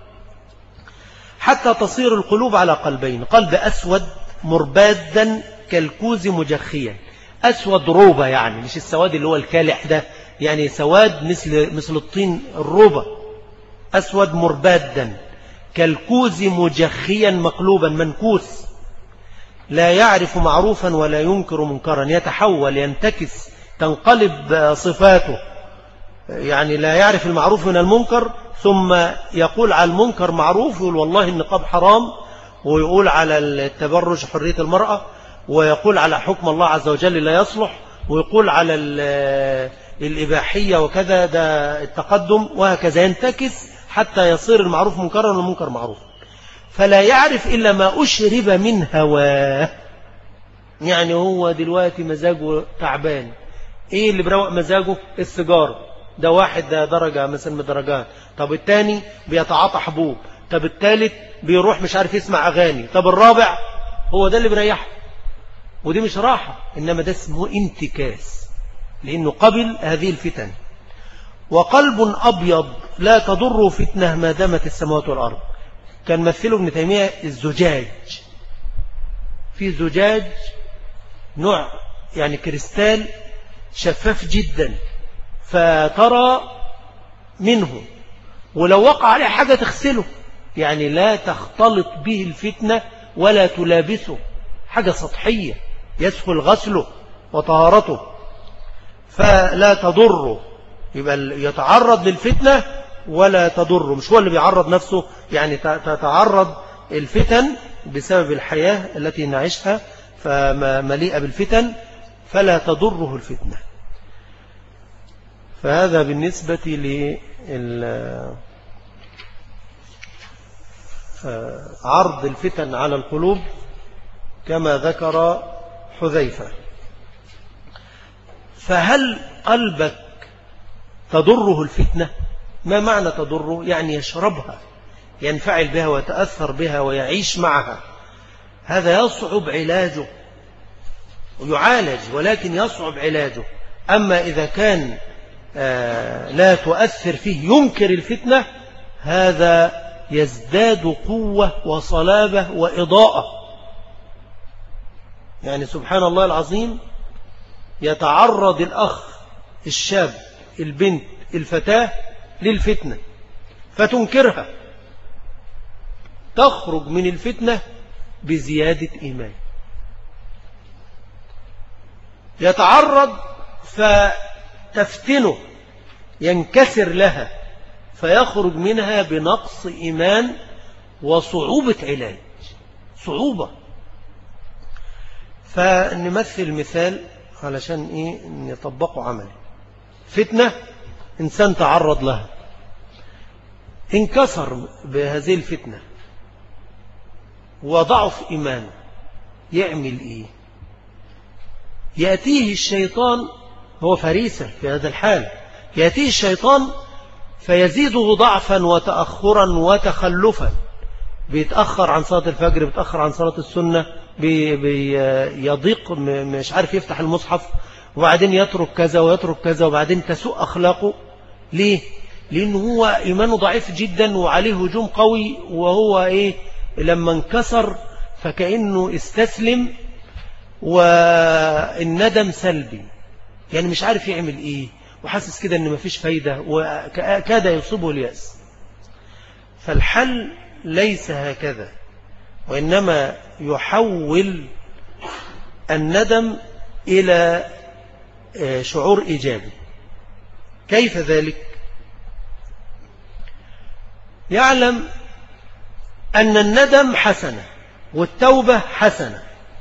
حتى تصير القلوب على قلبين: قلب أسود مربادا كالكوز مجخيا. أسود روبة، يعني مش السواد اللي هو الكالح ده، يعني سواد مثل مثل الطين الروبة. أسود مربادا كالكوز مجخيا مقلوبا منكوس، لا يعرف معروفا ولا ينكر منكرا، يتحول ينتكس تنقلب صفاته، يعني لا يعرف المعروف من المنكر، ثم يقول على المنكر معروف، يقول والله النقاب حرام، ويقول على التبرج حرية المرأة، ويقول على حكم الله عز وجل لا يصلح، ويقول على الإباحية وكذا ده التقدم، وهكذا ينتكس حتى يصير المعروف منكرا والمنكر معروف. فلا يعرف إلا ما أشرب من هواه. يعني هو دلوقتي مزاجه تعبان، إيه اللي بروق مزاجه؟ السيجارة. ده واحد ده درجة مثلا من الدرجات. طب الثاني بيتعاطى حبوب. طب الثالث بيروح مش عارف يسمع أغاني. طب الرابع هو ده اللي بيريحه. ودي مش راحة، إنما ده اسمه انتكاس، لأنه قبل هذه الفتن. وقلب أبيض لا تضر فتنة ما دامت السماوات والأرض. كان مثله ابن تيمية الزجاج. في زجاج نوع يعني كريستال شفاف جدا، فترى منه ولو وقع عليه حاجة تغسله، يعني لا تختلط به الفتنة ولا تلابسه، حاجة سطحية يسهل غسله وطهارته، فلا تضره. يبقى يتعرض للفتنة ولا تضره، مش هو اللي بيعرض نفسه، يعني تتعرض الفتن بسبب الحياة التي نعيشها فمليئة بالفتن، فلا تضره الفتنة. فهذا بالنسبة لعرض الفتن على القلوب كما ذكر حذيفة. فهل قلبك تضره الفتنة. ما معنى تضره؟ يعني يشربها، ينفعل بها ويتأثر بها ويعيش معها. هذا يصعب علاجه ويعالج، ولكن يصعب علاجه. أما إذا كان آه لا تؤثر فيه، ينكر الفتنة، هذا يزداد قوة وصلابة وإضاءة. يعني سبحان الله العظيم، يتعرض الأخ الشاب البنت الفتاة للفتنة فتنكرها، تخرج من الفتنة بزيادة إيمان. يتعرض فتفتنه، ينكسر لها، فيخرج منها بنقص إيمان وصعوبة علاج، صعوبة. فنمثل مثال علشان إيه نطبقه عملي. فتنة إنسان تعرض لها، انكسر بهذه الفتنة وضعف إيمانه، يعمل إيه؟ يأتيه الشيطان، هو فريسة في هذا الحال، يأتيه الشيطان فيزيده ضعفا وتأخرا وتخلفا، بيتأخر عن صلاة الفجر، بيتأخر عن صلاة السنة، بيضيق، مش عارف يفتح المصحف، وبعدين يترك كذا ويترك كذا، وبعدين تسوء أخلاقه. ليه؟ لأنه هو إيمانه ضعيف جدا وعليه هجوم قوي، وهو إيه لما انكسر فكأنه استسلم، والندم سلبي، يعني مش عارف يعمل إيه، وحاسس كده أن مفيش فايدة، وكاد يصيبه اليأس. فالحل ليس هكذا، وإنما يحول الندم إلى شعور إيجابي. كيف ذلك؟ يعلم أن الندم حسنة والتوبة حسنة،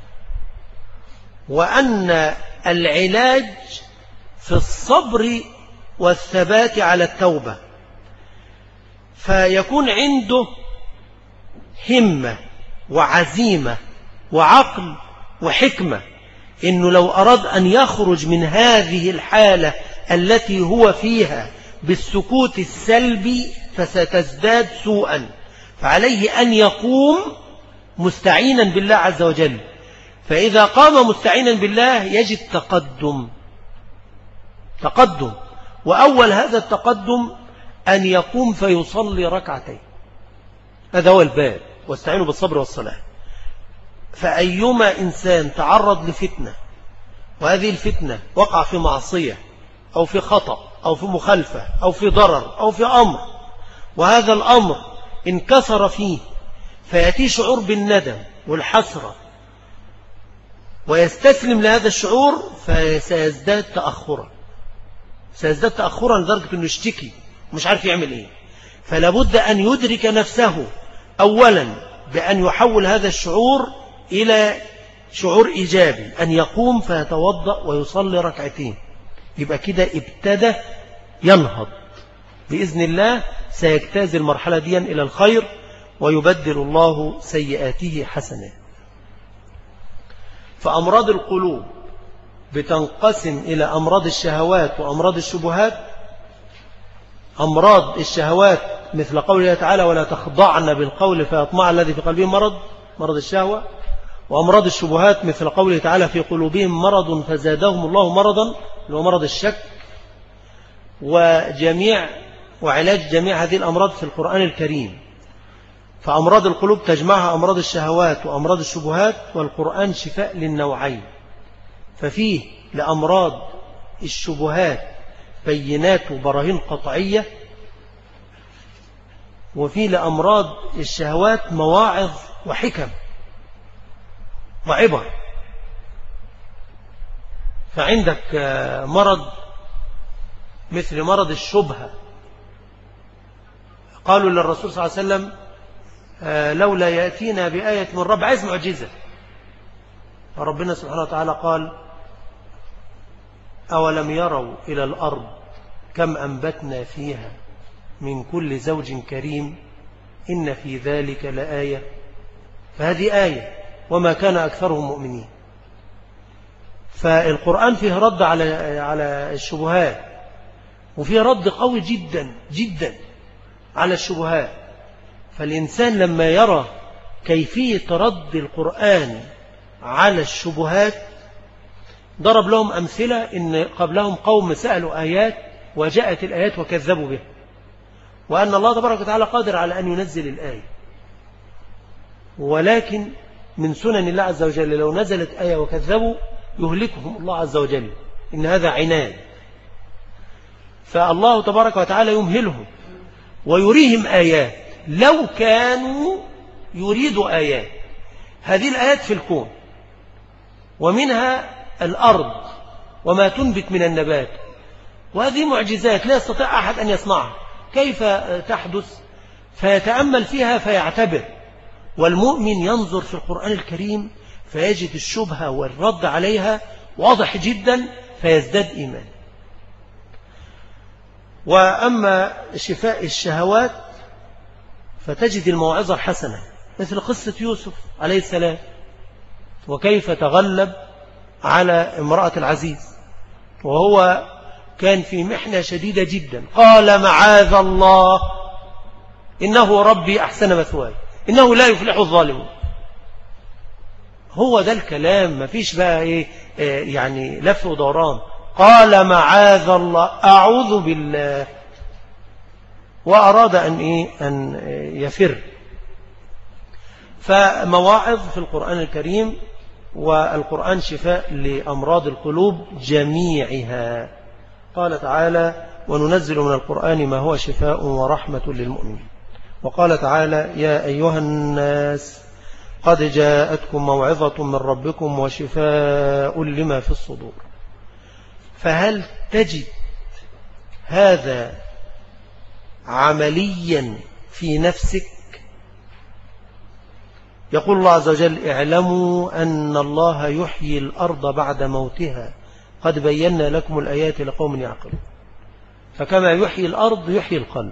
وأن العلاج في الصبر والثبات على التوبة، فيكون عنده همة وعزيمة وعقل وحكمة، إنه لو أراد أن يخرج من هذه الحالة التي هو فيها بالسكوت السلبي فستزداد سوءا، فعليه أن يقوم مستعينا بالله عز وجل. فإذا قام مستعينا بالله يجد تقدم تقدم وأول هذا التقدم أن يقوم فيصلي ركعتين، هذا هو الباب، واستعينوا بالصبر والصلاة. فأيما إنسان تعرض لفتنة، وهذه الفتنة وقع في معصية أو في خطأ أو في مخالفة أو في ضرر أو في أمر، وهذا الأمر انكسر فيه، فيأتي شعور بالندم والحسرة ويستسلم لهذا الشعور، فسيزداد تأخرا سيزداد تأخرا لدرجة أنه يشتكي ومش عارف يعمل إيه. فلابد أن يدرك نفسه أولا بأن يحول هذا الشعور إلى شعور إيجابي، أن يقوم فيتوضأ ويصلي ركعتين، يبقى كده ابتدى ينهض بإذن الله، سيجتاز المرحلة دي إلى الخير، ويبدل الله سيئاته حسنات. فأمراض القلوب بتنقسم إلى أمراض الشهوات وأمراض الشبهات. أمراض الشهوات مثل قوله تعالى: ولا تخضعن بالقول فيطمع الذي في قلبه مرض، مرض الشهوة. وأمراض الشبهات مثل قوله تعالى: في قلوبهم مرض فزادهم الله مرضا، اللي هو مرض الشك. وجميع وعلاج جميع هذه الأمراض في القرآن الكريم. فأمراض القلوب تجمعها أمراض الشهوات وأمراض الشبهات، والقرآن شفاء للنوعين. ففيه لأمراض الشبهات بينات وبراهين قطعية، وفيه لأمراض الشهوات مواعظ وحكم وعبر. فعندك مرض مثل مرض الشبهة، قالوا للرسول صلى الله عليه وسلم: لولا يأتينا بآية من رب، عايز معجزة. فربنا سبحانه وتعالى قال: أولم يروا إلى الأرض كم أنبتنا فيها من كل زوج كريم إن في ذلك لآية. فهذه آية، وما كان أكثرهم مؤمنين. فالقرآن فيه رد على على الشبهات، وفيه رد قوي جدا جدا على الشبهات. فالإنسان لما يرى كيفية رد القرآن على الشبهات، ضرب لهم أمثلة إن قبلهم قوم سألوا آيات وجاءت الآيات وكذبوا بها، وأن الله تبارك وتعالى قادر على أن ينزل الآية، ولكن من سنن الله عز وجل لو نزلت آية وكذبوا يهلكهم الله عز وجل، إن هذا عناد. فالله تبارك وتعالى يمهلهم ويريهم آيات لو كانوا يريدوا آيات. هذه الآيات في الكون، ومنها الأرض وما تنبت من النبات، وهذه معجزات لا يستطيع أحد أن يصنعها. كيف تحدث؟ فيتأمل فيها فيعتبر. والمؤمن ينظر في القرآن الكريم فيجد الشبهة والرد عليها واضح جدا فيزداد إيمان. وأما شفاء الشهوات فتجد الموعظة الحسنة، مثل قصة يوسف عليه السلام وكيف تغلب على امرأة العزيز وهو كان في محنة شديدة جدا، قال معاذ الله إنه ربي أحسن مثواي إنه لا يفلح الظالمون. هو ده الكلام، ما فيش بقى إيه يعني لف ودوران. قال معاذ الله أعوذ بالله، وأراد أن إيه أن يفر. فمواعظ في القرآن الكريم، والقرآن شفاء لأمراض القلوب جميعها. قال تعالى وننزل من القرآن ما هو شفاء ورحمة للمؤمنين. وقال تعالى يا أيها الناس قد جاءتكم موعظة من ربكم وشفاء لما في الصدور. فهل تجد هذا عمليا في نفسك؟ يقول الله عز وجل اعلموا أن الله يحيي الأرض بعد موتها قد بينا لكم الآيات لقوم يعقلون. فكما يحيي الأرض يحيي القلب،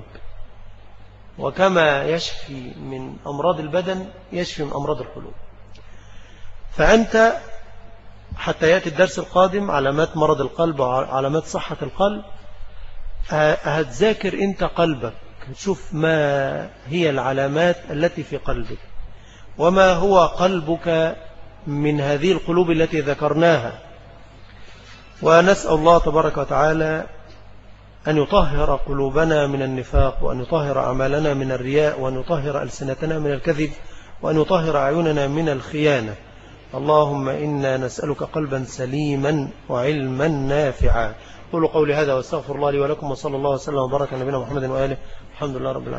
وكما يشفي من أمراض البدن يشفي من أمراض القلوب. فأنت حتى يأتي الدرس القادم علامات مرض القلب وعلامات صحة القلب، هتذاكر أنت قلبك، تشوف ما هي العلامات التي في قلبك وما هو قلبك من هذه القلوب التي ذكرناها. ونسأل الله تبارك وتعالى أن يطهر قلوبنا من النفاق، وأن يطهر أعمالنا من الرياء، وأن يطهر ألسنتنا من الكذب، وأن يطهر أعيننا من الخيانة. اللهم إنا نسألك قلبا سليما وعلما نافعا. قولوا قولي هذا واستغفر الله لي ولكم، وصلى الله وسلم وبارك على نبينا محمد وآله. الحمد لله رب العالمين.